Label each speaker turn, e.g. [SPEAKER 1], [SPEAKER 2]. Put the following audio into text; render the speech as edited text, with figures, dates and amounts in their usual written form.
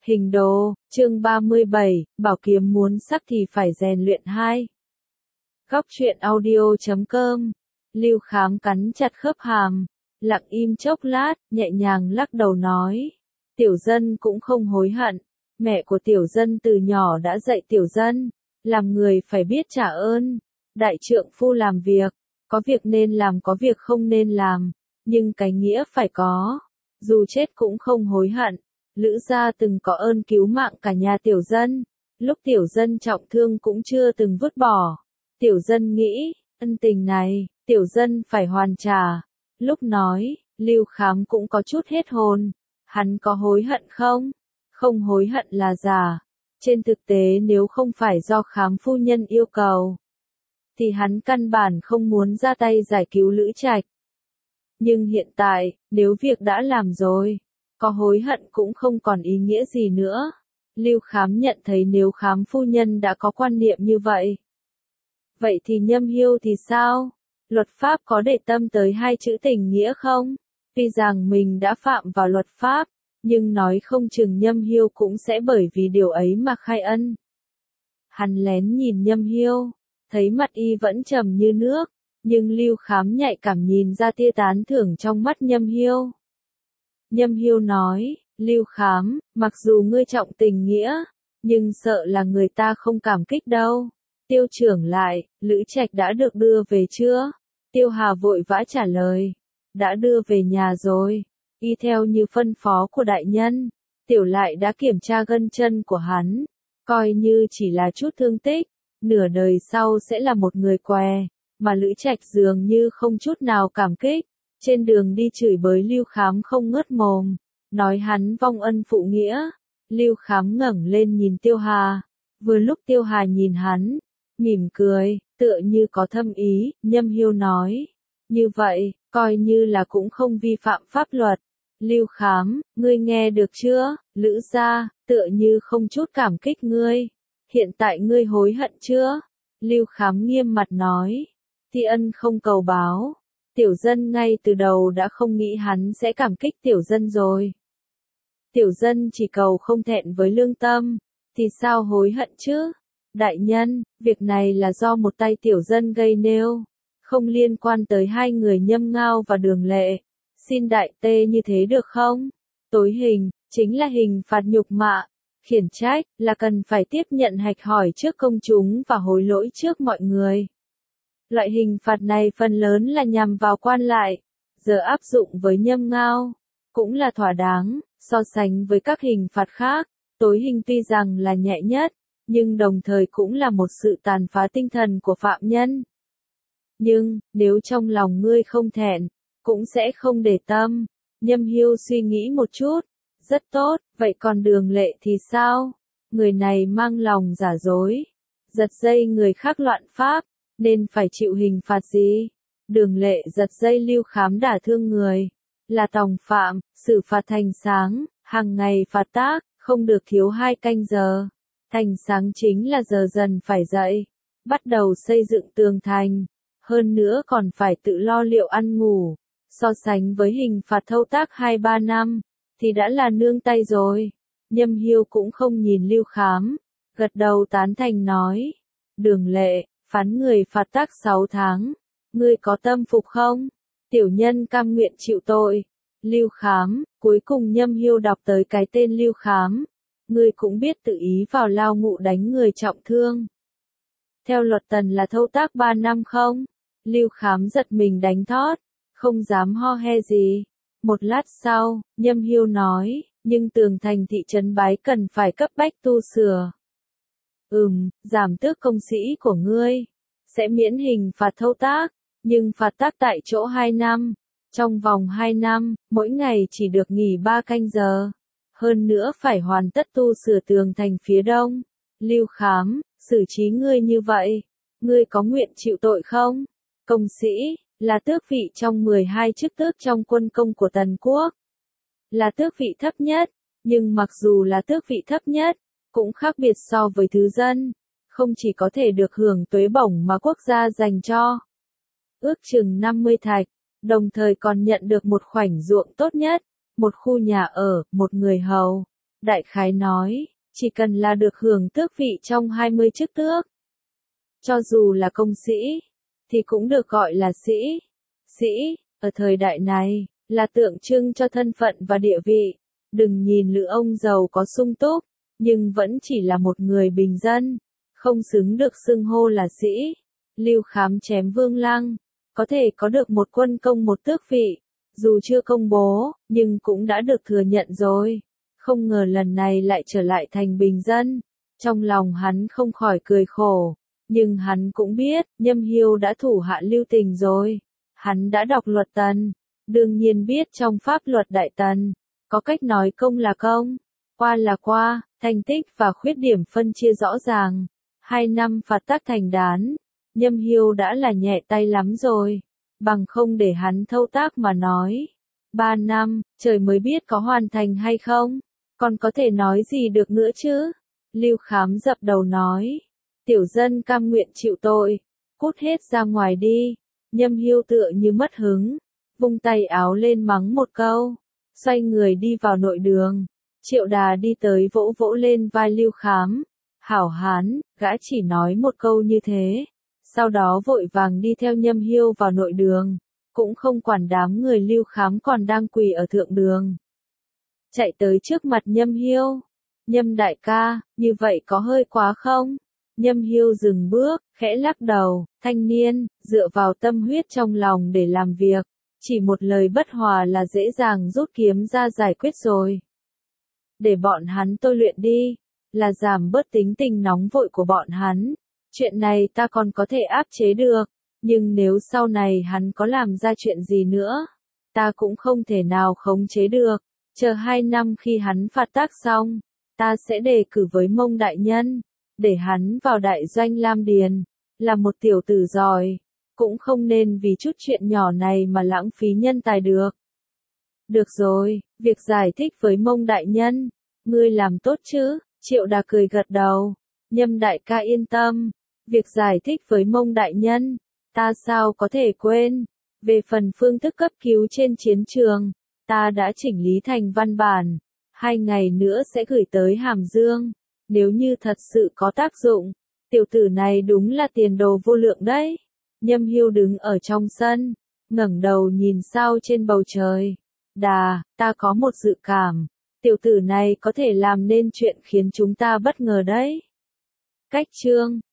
[SPEAKER 1] Hình đồ, chương 37, bảo kiếm muốn sắc thì phải rèn luyện 2. Góc truyện audio.com. Lưu Khám cắn chặt khớp hàm, lặng im chốc lát, nhẹ nhàng lắc đầu nói. Tiểu Dân cũng không hối hận, mẹ của Tiểu Dân từ nhỏ đã dạy Tiểu Dân, làm người phải biết trả ơn. Đại trượng phu làm việc, có việc nên làm có việc không nên làm, nhưng cái nghĩa phải có. Dù chết cũng không hối hận. Lữ gia từng có ơn cứu mạng cả nhà Tiểu Dân, lúc Tiểu Dân trọng thương cũng chưa từng vứt bỏ. Tiểu Dân nghĩ, ân tình này, Tiểu Dân phải hoàn trả. Lúc nói, Lưu Khám cũng có chút hết hồn. Hắn có hối hận không? Không hối hận là giả. Trên thực tế nếu không phải do Khám phu nhân yêu cầu, thì hắn căn bản không muốn ra tay giải cứu Lữ Trạch. Nhưng hiện tại, nếu việc đã làm rồi, có hối hận cũng không còn ý nghĩa gì nữa. Lưu Khám nhận thấy nếu Khám phu nhân đã có quan niệm như vậy, vậy thì Nhâm Hiêu thì sao? Luật pháp có để tâm tới hai chữ tình nghĩa không? Tuy rằng mình đã phạm vào luật pháp, nhưng nói không chừng Nhâm Hiêu cũng sẽ bởi vì điều ấy mà khai ân. Hắn lén nhìn Nhâm Hiêu, thấy mặt y vẫn trầm như nước, nhưng Lưu Khám nhạy cảm nhìn ra tia tán thưởng trong mắt Nhâm Hiêu. Nhâm Hiêu nói, Lưu Khám, mặc dù ngươi trọng tình nghĩa, nhưng sợ là người ta không cảm kích đâu. Tiêu trưởng lại, Lữ Trạch đã được đưa về chưa? Tiêu Hà vội vã trả lời, đã đưa về nhà rồi. Y theo như phân phó của đại nhân, Tiểu Lại đã kiểm tra gân chân của hắn, coi như chỉ là chút thương tích, nửa đời sau sẽ là một người què, mà Lữ Trạch dường như không chút nào cảm kích. Trên đường đi chửi bới Lưu Khám không ngớt mồm, nói hắn vong ân phụ nghĩa. Lưu Khám ngẩng lên nhìn Tiêu Hà, vừa lúc Tiêu Hà nhìn hắn, mỉm cười, tựa như có thâm ý. Nhâm Hiêu nói, như vậy, coi như là cũng không vi phạm pháp luật. Lưu Khám, ngươi nghe được chưa? Lữ gia, tựa như không chút cảm kích ngươi. Hiện tại ngươi hối hận chưa? Lưu Khám nghiêm mặt nói, thi ân không cầu báo. Tiểu Dân ngay từ đầu đã không nghĩ hắn sẽ cảm kích Tiểu Dân rồi. Tiểu Dân chỉ cầu không thẹn với lương tâm, thì sao hối hận chứ? Đại nhân, việc này là do một tay Tiểu Dân gây nêu, không liên quan tới hai người Nhâm Ngao và Đường Lệ. Xin đại tê như thế được không? Tối hình, chính là hình phạt nhục mạ, khiển trách, là cần phải tiếp nhận hạch hỏi trước công chúng và hối lỗi trước mọi người. Loại hình phạt này phần lớn là nhằm vào quan lại, giờ áp dụng với Nhâm Ngao, cũng là thỏa đáng. So sánh với các hình phạt khác, tối hình tuy rằng là nhẹ nhất, nhưng đồng thời cũng là một sự tàn phá tinh thần của phạm nhân. Nhưng, nếu trong lòng ngươi không thẹn, cũng sẽ không để tâm. Nhâm Hiêu suy nghĩ một chút, rất tốt, vậy còn Đường Lệ thì sao? Người này mang lòng giả dối, giật dây người khác loạn pháp, nên phải chịu hình phạt gì? Đường Lệ giật dây Lưu Khám đả thương người, là tòng phạm, xử phạt thành sáng, hàng ngày phạt tác, không được thiếu 2 canh giờ. Thành sáng chính là giờ dần phải dậy, bắt đầu xây dựng tường thành, hơn nữa còn phải tự lo liệu ăn ngủ. So sánh với hình phạt thâu tác 2-3 năm, thì đã là nương tay rồi. Nhâm Hiêu cũng không nhìn Lưu Khám, gật đầu tán thành nói, Đường Lệ, phán người phạt tác 6 tháng, ngươi có tâm phục không? Tiểu nhân cam nguyện chịu tội. Lưu Khám, cuối cùng Nhâm Hiêu đọc tới cái tên Lưu Khám, ngươi cũng biết tự ý vào lao ngụ đánh người trọng thương. Theo luật Tần là thâu tác 3 năm không? Lưu Khám giật mình đánh thót, không dám ho he gì. Một lát sau, Nhâm Hiêu nói, nhưng tường thành thị trấn Bái cần phải cấp bách tu sửa. Giảm tước công sĩ của ngươi, sẽ miễn hình phạt thâu tác, nhưng phạt tác tại chỗ 2 năm. Trong vòng 2 năm, mỗi ngày chỉ được nghỉ 3 canh giờ. Hơn nữa phải hoàn tất tu sửa tường thành phía đông. Lưu Khám, xử trí ngươi như vậy, ngươi có nguyện chịu tội không? Công sĩ, là tước vị trong 12 chức tước trong quân công của Tần Quốc. Là tước vị thấp nhất, nhưng mặc dù là tước vị thấp nhất, cũng khác biệt so với thứ dân. Không chỉ có thể được hưởng tuế bổng mà quốc gia dành cho, ước chừng 50 thạch, đồng thời còn nhận được một khoảnh ruộng tốt nhất, một khu nhà ở, một người hầu. Đại khái nói, chỉ cần là được hưởng tước vị trong 20 chức tước. Cho dù là công sĩ, thì cũng được gọi là sĩ. Sĩ, ở thời đại này, là tượng trưng cho thân phận và địa vị. Đừng nhìn Lữ ông giàu có sung túc, nhưng vẫn chỉ là một người bình dân, không xứng được xưng hô là sĩ. Lưu Khám chém Vương Lăng, có thể có được một quân công một tước vị, dù chưa công bố, nhưng cũng đã được thừa nhận rồi. Không ngờ lần này lại trở lại thành bình dân. Trong lòng hắn không khỏi cười khổ, nhưng hắn cũng biết, Nhâm Hiêu đã thủ hạ lưu tình rồi. Hắn đã đọc luật Tần, đương nhiên biết trong pháp luật Đại Tần, có cách nói công là công, qua là qua, thành tích và khuyết điểm phân chia rõ ràng. 2 năm phạt tác thành đán, Nhâm Hiêu đã là nhẹ tay lắm rồi, bằng không để hắn thâu tác mà nói. 3 năm, trời mới biết có hoàn thành hay không, còn có thể nói gì được nữa chứ? Lưu Khám dập đầu nói, tiểu dân cam nguyện chịu tội, cút hết ra ngoài đi. Nhâm Hiêu tựa như mất hứng, vung tay áo lên mắng một câu, xoay người đi vào nội đường. Triệu Đà đi tới vỗ vỗ lên vai Lưu Khám, hảo hán, gã chỉ nói một câu như thế, sau đó vội vàng đi theo Nhâm Hiêu vào nội đường, cũng không quản đám người Lưu Khám còn đang quỳ ở thượng đường. Chạy tới trước mặt Nhâm Hiêu, Nhâm đại ca, như vậy có hơi quá không? Nhâm Hiêu dừng bước, khẽ lắc đầu, thanh niên, dựa vào tâm huyết trong lòng để làm việc, chỉ một lời bất hòa là dễ dàng rút kiếm ra giải quyết rồi. Để bọn hắn tôi luyện đi, là giảm bớt tính tình nóng vội của bọn hắn. Chuyện này ta còn có thể áp chế được, nhưng nếu sau này hắn có làm ra chuyện gì nữa, ta cũng không thể nào khống chế được. Chờ 2 năm khi hắn phạt tác xong, ta sẽ đề cử với Mông đại nhân, để hắn vào đại doanh Lam Điền, là một tiểu tử giỏi, cũng không nên vì chút chuyện nhỏ này mà lãng phí nhân tài được. Được rồi, việc giải thích với Mông đại nhân, ngươi làm tốt chứ? Triệu Đà cười gật đầu, Nhâm đại ca yên tâm, việc giải thích với Mông đại nhân, ta sao có thể quên. Về phần phương thức cấp cứu trên chiến trường, ta đã chỉnh lý thành văn bản, 2 ngày nữa sẽ gửi tới Hàm Dương. Nếu như thật sự có tác dụng, tiểu tử này đúng là tiền đồ vô lượng đấy. Nhâm Hiêu đứng ở trong sân, ngẩng đầu nhìn sao trên bầu trời. Đà, ta có một dự cảm, tiểu tử này có thể làm nên chuyện khiến chúng ta bất ngờ đấy. Cách chương